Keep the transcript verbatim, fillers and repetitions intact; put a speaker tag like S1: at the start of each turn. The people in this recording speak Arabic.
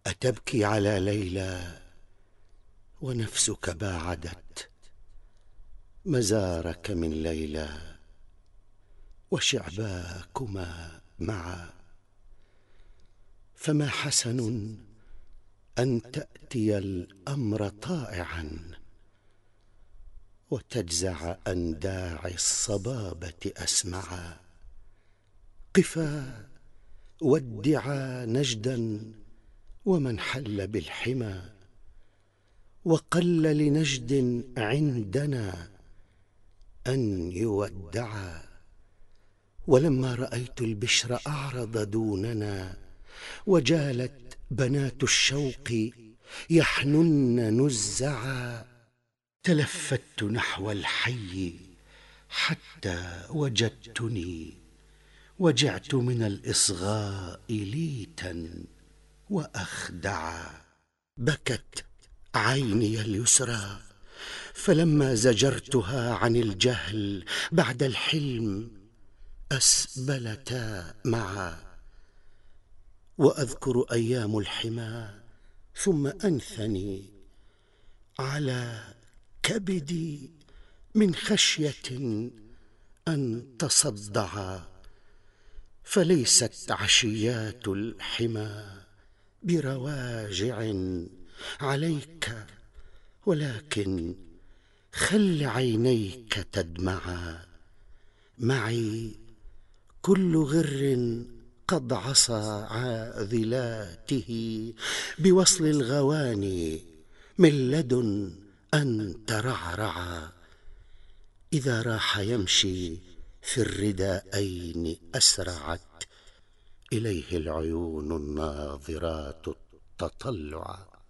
S1: أتبكي على ليلى ونفسك باعدت مزارك من ليلى وشعباكما معا؟ فما حسن أن تأتي الأمر طائعا وتجزع أن داعي الصبابة أسمعا. قفا وادعا نجدا ومن حل بالحمى، وقل لنجد عندنا أن يودعا. ولما رأيت البشر أعرض دوننا وجالت بنات الشوق يحنن نزعا، تلفت نحو الحي حتى وجدتني وجعت من الإصغاء ليتا وأخدعا. بكت عيني اليسرى فلما زجرتها عن الجهل بعد الحلم أسبلتا معا. وأذكر أيام الحمى ثم أنثني على كبدي من خشية أن تصدعا. فليست عشيات الحمى برواجع عليك، ولكن خل عينيك تدمعا. معي كل غر قد عصى عاذلاته بوصل الغواني من لدن أن ترعرعا. إذا راح يمشي في الرداءين أسرعت إليه العيون الناظرات التطلعا.